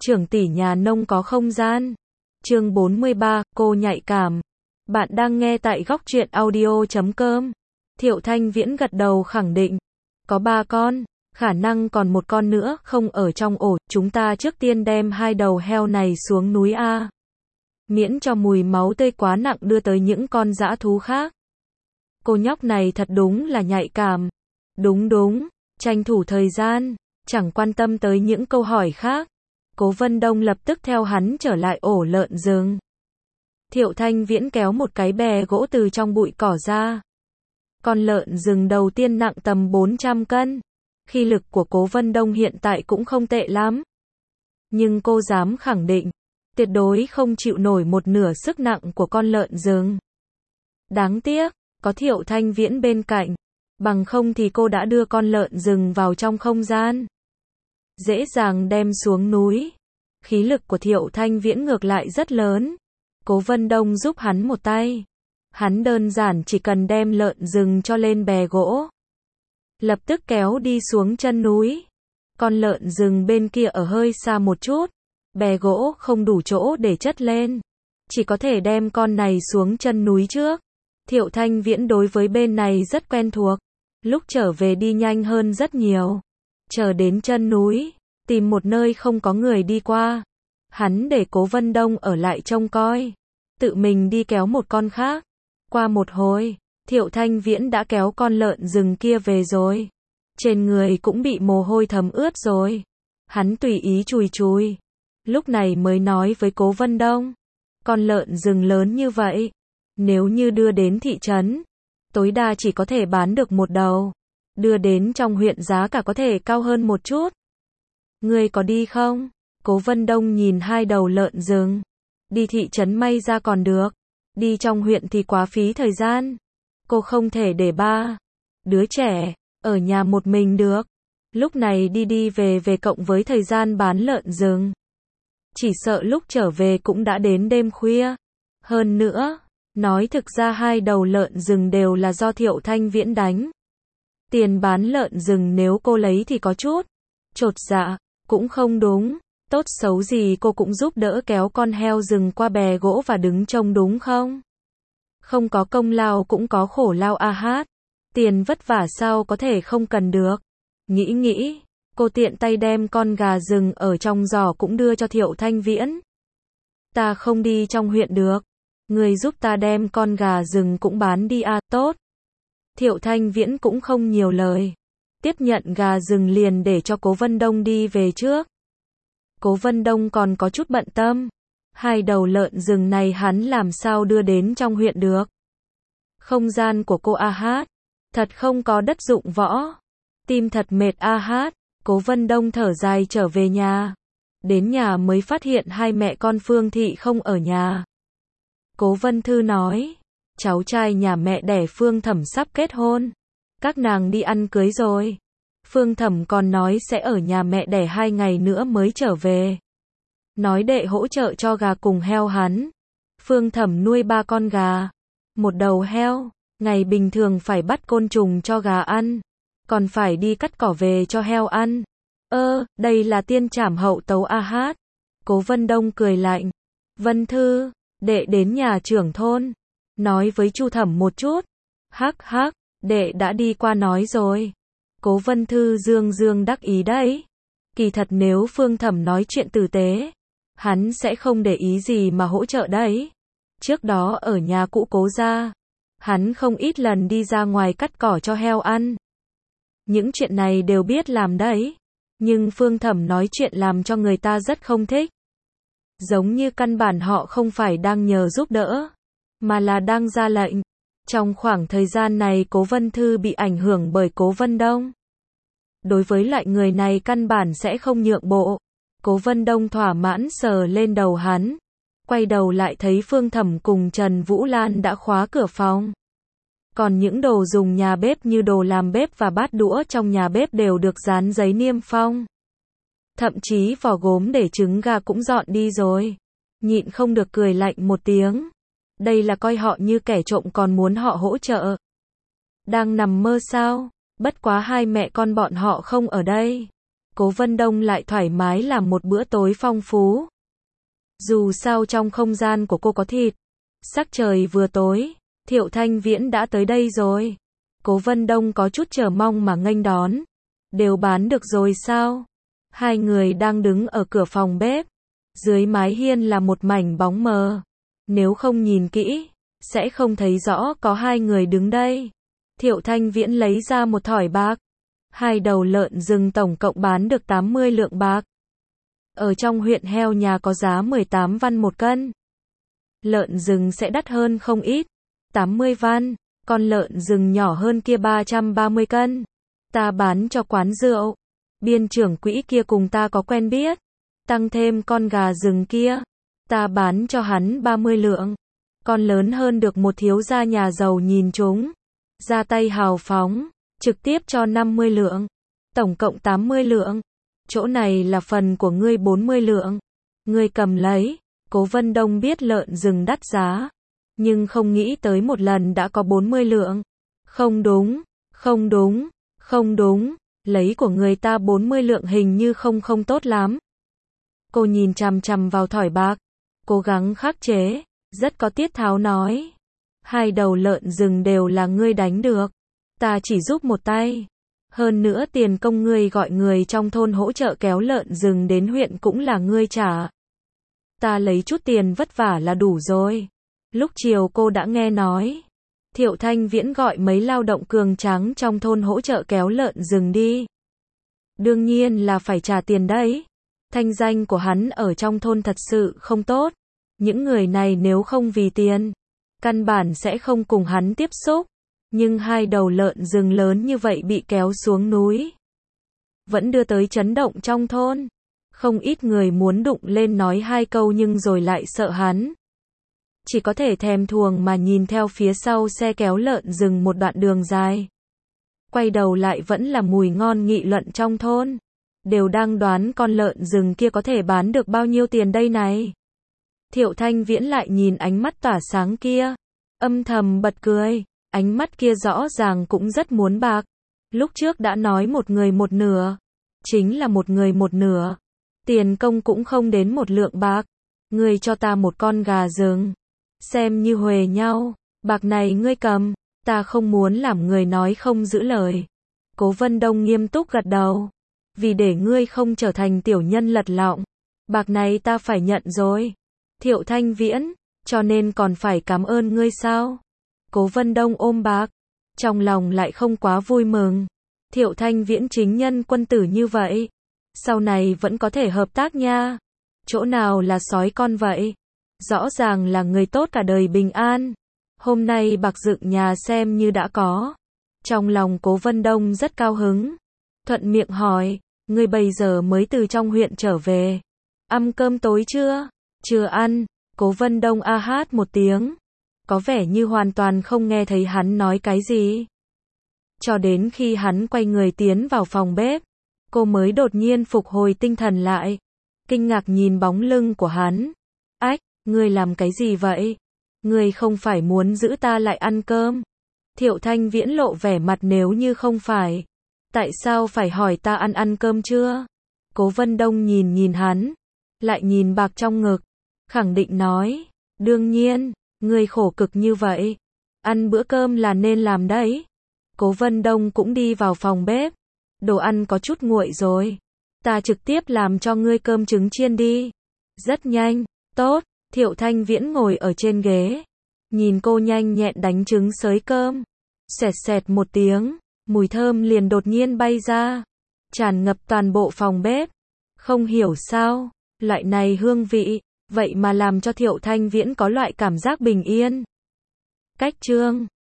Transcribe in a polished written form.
trưởng tỷ nhà nông có không gian. Chương 43, cô nhạy cảm. Bạn đang nghe tại góc truyện audio.com. Thiệu Thanh Viễn gật đầu khẳng định. Có 3 con, khả năng còn một con nữa không ở trong ổ, chúng ta trước tiên đem 2 đầu heo này xuống núi A. Miễn cho mùi máu tươi quá nặng đưa tới những con dã thú khác. Cô nhóc này thật đúng là nhạy cảm. Đúng, tranh thủ thời gian, chẳng quan tâm tới những câu hỏi khác. Cố Vân Đông lập tức theo hắn trở lại ổ lợn rừng. Thiệu Thanh Viễn kéo một cái bè gỗ từ trong bụi cỏ ra. Con lợn rừng đầu tiên nặng tầm 400 cân. Khí lực của Cố Vân Đông hiện tại cũng không tệ lắm. Nhưng cô dám khẳng định, tuyệt đối không chịu nổi một nửa sức nặng của con lợn rừng. Đáng tiếc, có Thiệu Thanh Viễn bên cạnh. Bằng không thì cô đã đưa con lợn rừng vào trong không gian. Dễ dàng đem xuống núi. Khí lực của Thiệu Thanh Viễn ngược lại rất lớn. Cố Vân Đông giúp hắn một tay. Hắn đơn giản chỉ cần đem lợn rừng cho lên bè gỗ. Lập tức kéo đi xuống chân núi. Con lợn rừng bên kia ở hơi xa một chút. Bè gỗ không đủ chỗ để chất lên. Chỉ có thể đem con này xuống chân núi trước. Thiệu Thanh Viễn đối với bên này rất quen thuộc. Lúc trở về đi nhanh hơn rất nhiều. Chờ đến chân núi, tìm một nơi không có người đi qua. Hắn để Cố Vân Đông ở lại trông coi. Tự mình đi kéo một con khác. Qua một hồi, Thiệu Thanh Viễn đã kéo con lợn rừng kia về rồi. Trên người cũng bị mồ hôi thấm ướt rồi. Hắn tùy ý chùi. Lúc này mới nói với Cố Vân Đông. Con lợn rừng lớn như vậy. Nếu như đưa đến thị trấn, tối đa chỉ có thể bán được một đầu. Đưa đến trong huyện giá cả có thể cao hơn một chút. Ngươi có đi không? Cố Vân Đông nhìn 2 đầu lợn rừng. Đi thị trấn may ra còn được. Đi trong huyện thì quá phí thời gian. Cô không thể để 3 đứa trẻ ở nhà một mình được. Lúc này đi về cộng với thời gian bán lợn rừng. Chỉ sợ lúc trở về cũng đã đến đêm khuya. Hơn nữa, nói thực ra 2 đầu lợn rừng đều là do Thiệu Thanh Viễn đánh. Tiền bán lợn rừng nếu cô lấy thì có chút chột dạ, cũng không đúng. Tốt xấu gì cô cũng giúp đỡ kéo con heo rừng qua bè gỗ và đứng trông đúng không? Không có công lao cũng có khổ lao a hát. Tiền vất vả sao có thể không cần được. Nghĩ, cô tiện tay đem con gà rừng ở trong giỏ cũng đưa cho Thiệu Thanh Viễn. Ta không đi trong huyện được. Người giúp ta đem con gà rừng cũng bán đi à, tốt. Thiệu Thanh Viễn cũng không nhiều lời. Tiếp nhận gà rừng liền để cho Cố Vân Đông đi về trước. Cố Vân Đông còn có chút bận tâm. 2 đầu lợn rừng này hắn làm sao đưa đến trong huyện được. Không gian của cô a hát. Thật không có đất dụng võ. Tim thật mệt a hát. Cố Vân Đông thở dài trở về nhà. Đến nhà mới phát hiện 2 mẹ con Phương Thị không ở nhà. Cố Vân Thư nói. Cháu trai nhà mẹ đẻ Phương Thẩm sắp kết hôn. Các nàng đi ăn cưới rồi. Phương Thẩm còn nói sẽ ở nhà mẹ đẻ 2 ngày nữa mới trở về. Nói đệ hỗ trợ cho gà cùng heo hắn. Phương Thẩm nuôi 3 con gà. 1 đầu heo. Ngày bình thường phải bắt côn trùng cho gà ăn. Còn phải đi cắt cỏ về cho heo ăn. Đây là tiên trảm hậu tấu a hát. Cố Vân Đông cười lạnh. Vân Thư, đệ đến nhà trưởng thôn. Nói với Chu Thẩm một chút. Hắc, đệ đã đi qua nói rồi. Cố Vân Thư dương đắc ý đấy. Kỳ thật nếu Phương Thẩm nói chuyện tử tế, hắn sẽ không để ý gì mà hỗ trợ đấy. Trước đó ở nhà cũ Cố gia, hắn không ít lần đi ra ngoài cắt cỏ cho heo ăn. Những chuyện này đều biết làm đấy. Nhưng Phương Thẩm nói chuyện làm cho người ta rất không thích. Giống như căn bản họ không phải đang nhờ giúp đỡ, mà là đang ra lệnh. Trong khoảng thời gian này Cố Vân Thư bị ảnh hưởng bởi Cố Vân Đông. Đối với loại người này căn bản sẽ không nhượng bộ. Cố Vân Đông thỏa mãn sờ lên đầu hắn. Quay đầu lại thấy Phương Thẩm cùng Trần Vũ Lan đã khóa cửa phòng. Còn những đồ dùng nhà bếp như đồ làm bếp và bát đũa trong nhà bếp đều được dán giấy niêm phong. Thậm chí vỏ gốm để trứng gà cũng dọn đi rồi. Nhịn không được cười lạnh một tiếng. Đây là coi họ như kẻ trộm còn muốn họ hỗ trợ. Đang nằm mơ sao? Bất quá 2 mẹ con bọn họ không ở đây. Cố Vân Đông lại thoải mái làm một bữa tối phong phú. Dù sao trong không gian của cô có thịt. Sắc trời vừa tối, Thiệu Thanh Viễn đã tới đây rồi. Cố Vân Đông có chút chờ mong mà nghênh đón. Đều bán được rồi sao? Hai người đang đứng ở cửa phòng bếp. Dưới mái hiên là một mảnh bóng mờ. Nếu không nhìn kỹ, sẽ không thấy rõ có hai người đứng đây. Thiệu Thanh Viễn lấy ra một thỏi bạc. Hai đầu lợn rừng tổng cộng bán được 80 lượng bạc. Ở trong huyện heo nhà có giá 18 văn một cân. Lợn rừng sẽ đắt hơn không ít. 80 văn, con lợn rừng nhỏ hơn kia 330 cân. Ta bán cho quán rượu. Biên trưởng quỹ kia cùng ta có quen biết. Tăng thêm con gà rừng kia. Ta bán cho hắn 30 lượng. Con lớn hơn được một thiếu gia nhà giàu nhìn chúng. Ra tay hào phóng, trực tiếp cho 50 lượng. Tổng cộng 80 lượng. Chỗ này là phần của ngươi 40 lượng. Ngươi cầm lấy. Cố Vân Đông biết lợn rừng đắt giá. Nhưng không nghĩ tới một lần đã có 40 lượng. Không đúng, không đúng, không đúng. Lấy của người ta 40 lượng hình như không tốt lắm. Cô nhìn chằm chằm vào thỏi bạc. Cố gắng khắc chế. Rất có tiết tháo nói. Hai đầu lợn rừng đều là ngươi đánh được. Ta chỉ giúp một tay. Hơn nữa tiền công ngươi gọi người trong thôn hỗ trợ kéo lợn rừng đến huyện cũng là ngươi trả. Ta lấy chút tiền vất vả là đủ rồi. Lúc chiều cô đã nghe nói. Thiệu Thanh Viễn gọi mấy lao động cường tráng trong thôn hỗ trợ kéo lợn rừng đi. Đương nhiên là phải trả tiền đấy. Thanh danh của hắn ở trong thôn thật sự không tốt. Những người này nếu không vì tiền, căn bản sẽ không cùng hắn tiếp xúc. Nhưng hai đầu lợn rừng lớn như vậy bị kéo xuống núi. Vẫn đưa tới chấn động trong thôn. Không ít người muốn đụng lên nói hai câu nhưng rồi lại sợ hắn. Chỉ có thể thèm thuồng mà nhìn theo phía sau xe kéo lợn rừng một đoạn đường dài. Quay đầu lại vẫn là mùi ngon nghị luận trong thôn. Đều đang đoán con lợn rừng kia có thể bán được bao nhiêu tiền đây này. Thiệu Thanh Viễn lại nhìn ánh mắt tỏa sáng kia. Âm thầm bật cười. Ánh mắt kia rõ ràng cũng rất muốn bạc. Lúc trước đã nói một người một nửa. Chính là một người một nửa. Tiền công cũng không đến một lượng bạc. Ngươi cho ta một con gà rừng. Xem như huề nhau. Bạc này ngươi cầm. Ta không muốn làm người nói không giữ lời. Cố Vân Đông nghiêm túc gật đầu. Vì để ngươi không trở thành tiểu nhân lật lọng. Bạc này ta phải nhận rồi. Thiệu Thanh Viễn. Cho nên còn phải cảm ơn ngươi sao? Cố Vân Đông ôm bạc. Trong lòng lại không quá vui mừng. Thiệu Thanh Viễn chính nhân quân tử như vậy. Sau này vẫn có thể hợp tác nha. Chỗ nào là sói con vậy? Rõ ràng là người tốt cả đời bình an. Hôm nay bạc dựng nhà xem như đã có. Trong lòng Cố Vân Đông rất cao hứng. Thuận miệng hỏi, ngươi bây giờ mới từ trong huyện trở về. Ăn cơm tối chưa? Chưa ăn. Cố Vân Đông a hát một tiếng. Có vẻ như hoàn toàn không nghe thấy hắn nói cái gì. Cho đến khi hắn quay người tiến vào phòng bếp, cô mới đột nhiên phục hồi tinh thần lại. Kinh ngạc nhìn bóng lưng của hắn. Ách, ngươi làm cái gì vậy? Ngươi không phải muốn giữ ta lại ăn cơm? Thiệu Thanh Viễn lộ vẻ mặt nếu như không phải. Tại sao phải hỏi ta ăn cơm chưa? Cố Vân Đông nhìn hắn. Lại nhìn bạc trong ngực. Khẳng định nói. Đương nhiên, ngươi khổ cực như vậy. Ăn bữa cơm là nên làm đấy. Cố Vân Đông cũng đi vào phòng bếp. Đồ ăn có chút nguội rồi. Ta trực tiếp làm cho ngươi cơm trứng chiên đi. Rất nhanh. Tốt. Thiệu Thanh Viễn ngồi ở trên ghế. Nhìn cô nhanh nhẹn đánh trứng xới cơm. Xẹt xẹt một tiếng. Mùi thơm liền đột nhiên bay ra. Tràn ngập toàn bộ phòng bếp. Không hiểu sao. Loại này hương vị. Vậy mà làm cho Thiệu Thanh Viễn có loại cảm giác bình yên. Cách chương